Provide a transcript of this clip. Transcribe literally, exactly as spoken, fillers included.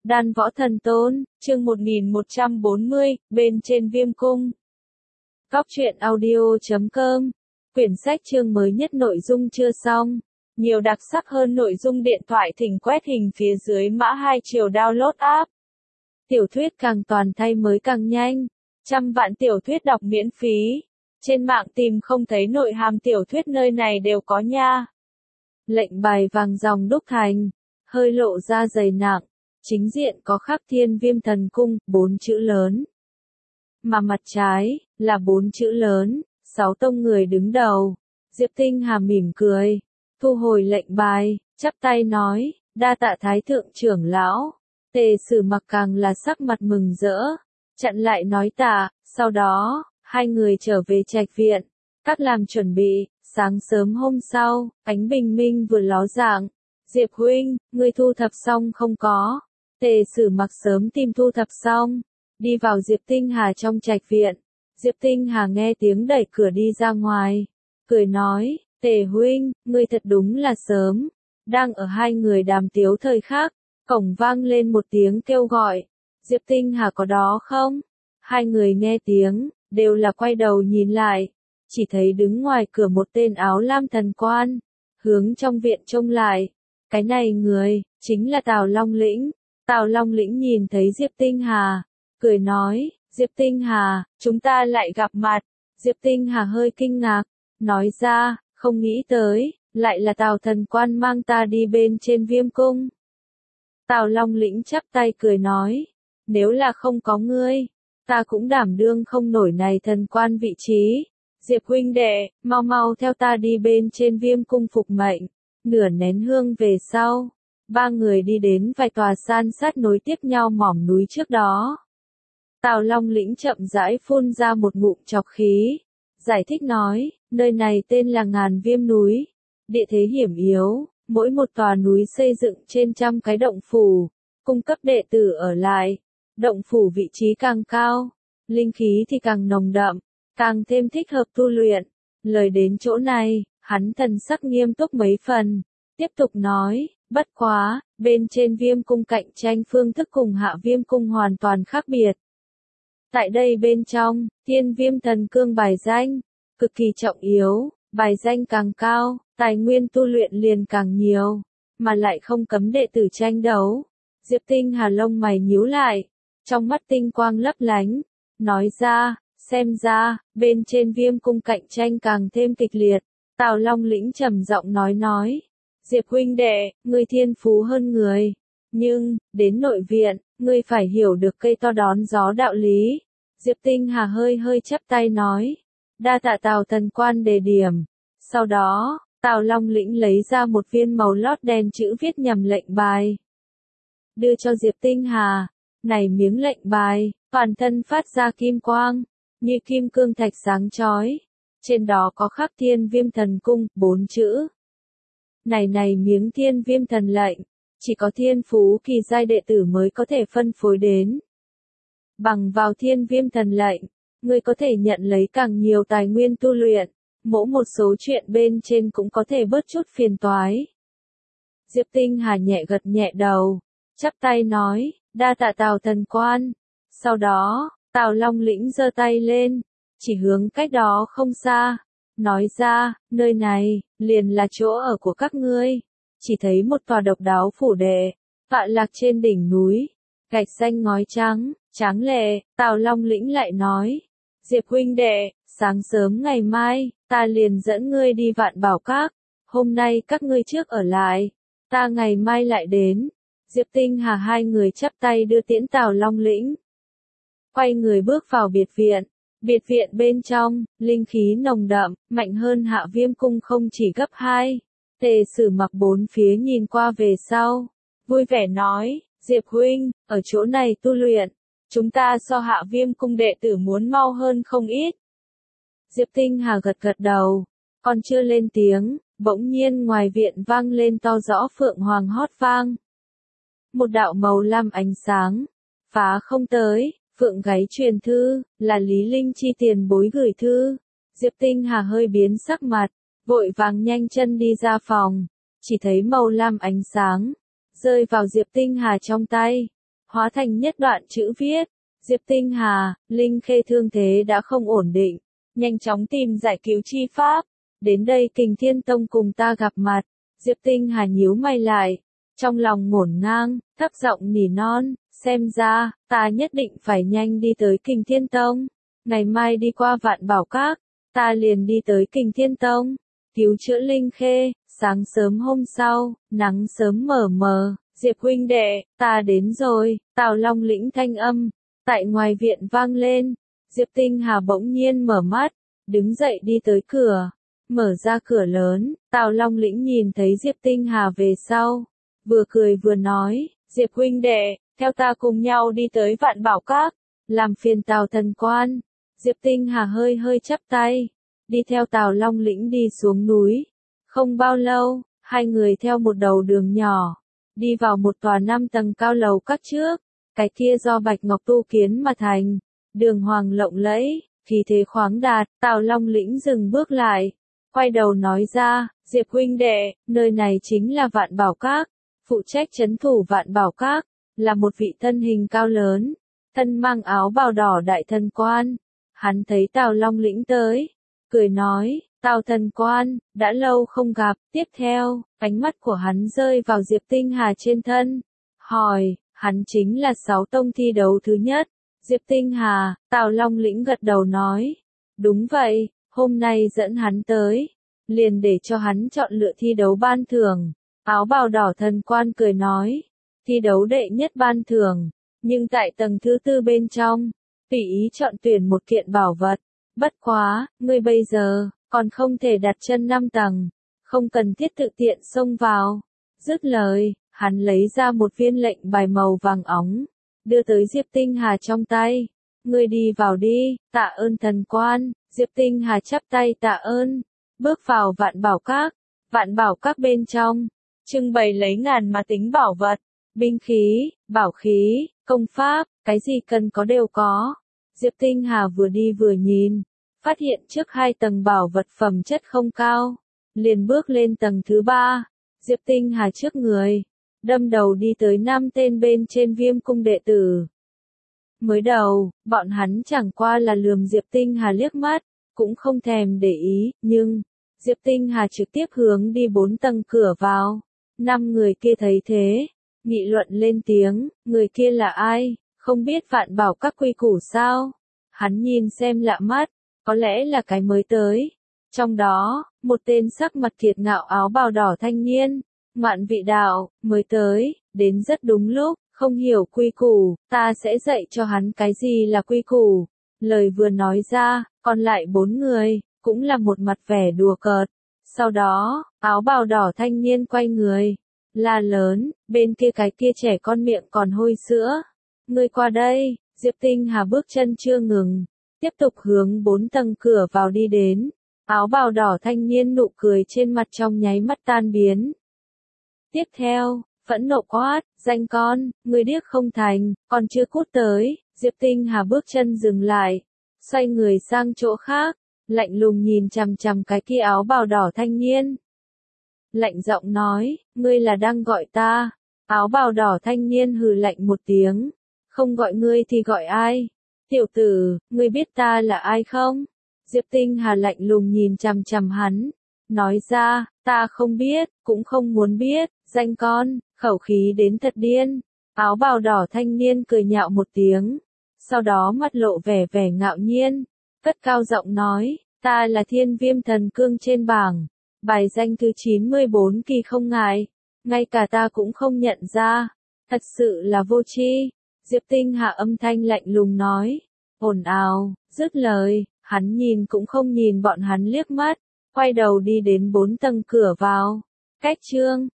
Đan Võ Thần Tôn, chương một nghìn một trăm bốn mươi, bên trên Viêm Cung. Góc truyện audio chấm com. Quyển sách chương mới nhất nội dung chưa xong. Nhiều đặc sắc hơn nội dung điện thoại thỉnh quét hình phía dưới mã hai chiều download app. Tiểu thuyết càng toàn thay mới càng nhanh. Trăm vạn tiểu thuyết đọc miễn phí. Trên mạng tìm không thấy nội hàm tiểu thuyết nơi này đều có nha. Lệnh bài vàng dòng đúc thành. Hơi lộ ra dày nặng. Chính diện có khắc Thiên Viêm Thần Cung, bốn chữ lớn. Mà mặt trái, là bốn chữ lớn, sáu tông người đứng đầu. Diệp Tinh Hà mỉm cười, thu hồi lệnh bài, chắp tay nói, đa tạ Thái Thượng trưởng lão. Tề Sử Mặc càng là sắc mặt mừng rỡ, chặn lại nói tạ, sau đó, hai người trở về trạch viện, các làm chuẩn bị, sáng sớm hôm sau, ánh bình minh vừa ló dạng. Diệp huynh, ngươi thu thập xong không có? Tề Sử Mặc sớm tìm thu thập xong, đi vào Diệp Tinh Hà trong trạch viện. Diệp Tinh Hà nghe tiếng đẩy cửa đi ra ngoài, cười nói, Tề huynh, ngươi thật đúng là sớm. Đang ở hai người đàm tiếu thời khắc, cổng vang lên một tiếng kêu gọi. Diệp Tinh Hà có đó không? Hai người nghe tiếng, đều là quay đầu nhìn lại, chỉ thấy đứng ngoài cửa một tên áo lam thần quan, hướng trong viện trông lại. Cái này người, chính là Tào Long Lĩnh. Tào Long Lĩnh nhìn thấy Diệp Tinh Hà, cười nói, Diệp Tinh Hà, chúng ta lại gặp mặt. Diệp Tinh Hà hơi kinh ngạc, nói ra, không nghĩ tới, lại là Tào thần quan mang ta đi bên trên Viêm Cung. Tào Long Lĩnh chắp tay cười nói, nếu là không có ngươi, ta cũng đảm đương không nổi này thần quan vị trí. Diệp huynh đệ, mau mau theo ta đi bên trên Viêm Cung phục mệnh. Nửa nén hương về sau, ba người đi đến vài tòa san sát nối tiếp nhau mỏm núi trước đó. Tào Long Lĩnh chậm rãi phun ra một ngụm trọc khí, giải thích nói, nơi này tên là Ngàn Viêm núi, địa thế hiểm yếu, mỗi một tòa núi xây dựng trên trăm cái động phủ, cung cấp đệ tử ở lại. Động phủ vị trí càng cao, linh khí thì càng nồng đậm, càng thêm thích hợp tu luyện. Lời đến chỗ này, hắn thần sắc nghiêm túc mấy phần, tiếp tục nói, bất quá, bên trên Viêm Cung cạnh tranh phương thức cùng Hạ Viêm Cung hoàn toàn khác biệt. Tại đây bên trong, Thiên Viêm Thần Cương bài danh, cực kỳ trọng yếu, bài danh càng cao, tài nguyên tu luyện liền càng nhiều, mà lại không cấm đệ tử tranh đấu. Diệp Tinh Hà lông mày nhíu lại, trong mắt tinh quang lấp lánh, nói ra, xem ra, bên trên Viêm Cung cạnh tranh càng thêm kịch liệt. Tào Long Lĩnh trầm giọng nói nói, Diệp huynh đệ, ngươi thiên phú hơn người, nhưng, đến nội viện, ngươi phải hiểu được cây to đón gió đạo lý. Diệp Tinh Hà hơi hơi chắp tay nói, đa tạ Tào thần quan đề điểm. Sau đó, Tào Long Lĩnh lấy ra một viên màu lót đen chữ viết nhầm lệnh bài, đưa cho Diệp Tinh Hà. Này miếng lệnh bài, toàn thân phát ra kim quang, như kim cương thạch sáng chói. Trên đó có khắc Thiên Viêm Thần Cung, bốn chữ. Này này miếng Thiên Viêm Thần lệnh, chỉ có thiên phú kỳ giai đệ tử mới có thể phân phối đến. Bằng vào Thiên Viêm Thần lệnh, người có thể nhận lấy càng nhiều tài nguyên tu luyện, mỗi một số chuyện bên trên cũng có thể bớt chút phiền toái. Diệp Tinh Hà nhẹ gật nhẹ đầu, chắp tay nói, đa tạ Tào thần quan. Sau đó, Tào Long Lĩnh giơ tay lên, chỉ hướng cách đó không xa, nói ra, nơi này, liền là chỗ ở của các ngươi. Chỉ thấy một tòa độc đáo phủ đệ, tọa lạc trên đỉnh núi, gạch xanh ngói trắng, tráng lệ. Tào Long Lĩnh lại nói, Diệp huynh đệ, sáng sớm ngày mai, ta liền dẫn ngươi đi Vạn Bảo Các. Hôm nay các ngươi trước ở lại, ta ngày mai lại đến. Diệp Tinh Hà hai người chắp tay đưa tiễn Tào Long Lĩnh, quay người bước vào biệt viện. Biệt viện bên trong, linh khí nồng đậm, mạnh hơn Hạ Viêm Cung không chỉ gấp hai. Tề Sử Mặc bốn phía nhìn qua về sau, vui vẻ nói, Diệp huynh, ở chỗ này tu luyện, chúng ta so Hạ Viêm Cung đệ tử muốn mau hơn không ít. Diệp Tinh Hà gật gật đầu, còn chưa lên tiếng, bỗng nhiên ngoài viện vang lên to rõ phượng hoàng hót vang. Một đạo màu lam ánh sáng, phá không tới. Phượng gáy truyền thư, là Lý Linh Chi tiền bối gửi thư. Diệp Tinh Hà hơi biến sắc mặt, vội vàng nhanh chân đi ra phòng, chỉ thấy màu lam ánh sáng, rơi vào Diệp Tinh Hà trong tay. hóa thành nhất đoạn chữ viết. Diệp Tinh Hà, Linh Khê thương thế đã không ổn định, nhanh chóng tìm giải cứu chi pháp. Đến đây Kình Thiên Tông cùng ta gặp mặt. Diệp Tinh Hà nhíu mày lại, trong lòng ngổn ngang, thấp giọng nỉ non, xem ra, ta nhất định phải nhanh đi tới Kình Thiên Tông. Ngày mai đi qua Vạn Bảo Các, ta liền đi tới Kình Thiên Tông, cứu chữa Linh Khê. Sáng sớm hôm sau, nắng sớm mờ mờ, Diệp huynh đệ, ta đến rồi, Tào Long Lĩnh thanh âm, tại ngoài viện vang lên. Diệp Tinh Hà bỗng nhiên mở mắt, đứng dậy đi tới cửa, mở ra cửa lớn, Tào Long Lĩnh nhìn thấy Diệp Tinh Hà về sau, vừa cười vừa nói, Diệp huynh đệ, theo ta cùng nhau đi tới Vạn Bảo Các, làm phiền Tào thần quan. Diệp Tinh Hà hơi hơi chắp tay, đi theo Tào Long Lĩnh đi xuống núi. Không bao lâu, hai người theo một đầu đường nhỏ, đi vào một tòa năm tầng cao lầu các trước, cái kia do bạch ngọc tu kiến mà thành, đường hoàng lộng lẫy, khí thế khoáng đạt. Tào Long Lĩnh dừng bước lại, quay đầu nói ra, Diệp huynh đệ, nơi này chính là Vạn Bảo Các, phụ trách trấn thủ Vạn Bảo Các, là một vị thân hình cao lớn, thân mang áo bào đỏ đại thần quan. Hắn thấy Tào Long Lĩnh tới, cười nói, Tào thần quan, đã lâu không gặp. Tiếp theo, ánh mắt của hắn rơi vào Diệp Tinh Hà trên thân, hỏi, hắn chính là sáu tông thi đấu thứ nhất. Diệp Tinh Hà, Tào Long Lĩnh gật đầu nói, đúng vậy, hôm nay dẫn hắn tới, liền để cho hắn chọn lựa thi đấu ban thưởng. Áo bào đỏ thần quan cười nói, thi đấu đệ nhất ban thưởng, nhưng tại tầng thứ tư bên trong, tùy ý chọn tuyển một kiện bảo vật. Bất quá, ngươi bây giờ, còn không thể đặt chân năm tầng, không cần thiết tự tiện xông vào. Dứt lời, hắn lấy ra một viên lệnh bài màu vàng óng, đưa tới Diệp Tinh Hà trong tay. Ngươi đi vào đi, tạ ơn thần quan. Diệp Tinh Hà chắp tay tạ ơn, bước vào Vạn Bảo Các. Vạn Bảo Các bên trong, trưng bày lấy ngàn mà tính bảo vật, binh khí, bảo khí, công pháp, cái gì cần có đều có. Diệp Tinh Hà vừa đi vừa nhìn, phát hiện trước hai tầng bảo vật phẩm chất không cao, liền bước lên tầng thứ ba. Diệp Tinh Hà trước người, đâm đầu đi tới năm tên bên trên Viêm cung đệ tử. Mới đầu, bọn hắn chẳng qua là lườm Diệp Tinh Hà liếc mắt, cũng không thèm để ý, nhưng Diệp Tinh Hà trực tiếp hướng đi bốn tầng cửa vào. Năm người kia thấy thế, nghị luận lên tiếng, người kia là ai, không biết Vạn Bảo Các quy củ sao? Hắn nhìn xem lạ mắt, có lẽ là cái mới tới. Trong đó, một tên sắc mặt kiệt ngạo áo bào đỏ thanh niên, Ngoạn Vị đạo, mới tới, đến rất đúng lúc, không hiểu quy củ, ta sẽ dạy cho hắn cái gì là quy củ. Lời vừa nói ra, còn lại bốn người, cũng là một mặt vẻ đùa cợt. Sau đó, áo bào đỏ thanh niên quay người, la lớn, bên kia cái kia trẻ con miệng còn hôi sữa. Ngươi qua đây. Diệp Tinh Hà bước chân chưa ngừng, tiếp tục hướng bốn tầng cửa vào đi đến. Áo bào đỏ thanh niên nụ cười trên mặt trong nháy mắt tan biến. Tiếp theo, phẫn nộ quát, danh con, ngươi điếc không thành, còn chưa cút tới. Diệp Tinh Hà bước chân dừng lại, xoay người sang chỗ khác, lạnh lùng nhìn chằm chằm cái kia áo bào đỏ thanh niên. Lạnh giọng nói, ngươi là đang gọi ta. Áo bào đỏ thanh niên hừ lạnh một tiếng, không gọi ngươi thì gọi ai? Tiểu tử, ngươi biết ta là ai không? Diệp Tinh Hà lạnh lùng nhìn chằm chằm hắn, nói ra, ta không biết, cũng không muốn biết. Danh con, khẩu khí đến thật điên. Áo bào đỏ thanh niên cười nhạo một tiếng, sau đó mắt lộ vẻ vẻ ngạo nhiên, cất cao giọng nói, ta là Thiên Viêm thần cương trên bảng, bài danh thứ chín mươi bốn kỳ không ngại, ngay cả ta cũng không nhận ra, thật sự là vô tri. Diệp Tinh Hà âm thanh lạnh lùng nói, ồn ào. Dứt lời, hắn nhìn cũng không nhìn bọn hắn liếc mắt, quay đầu đi đến bốn tầng cửa vào. Cách chương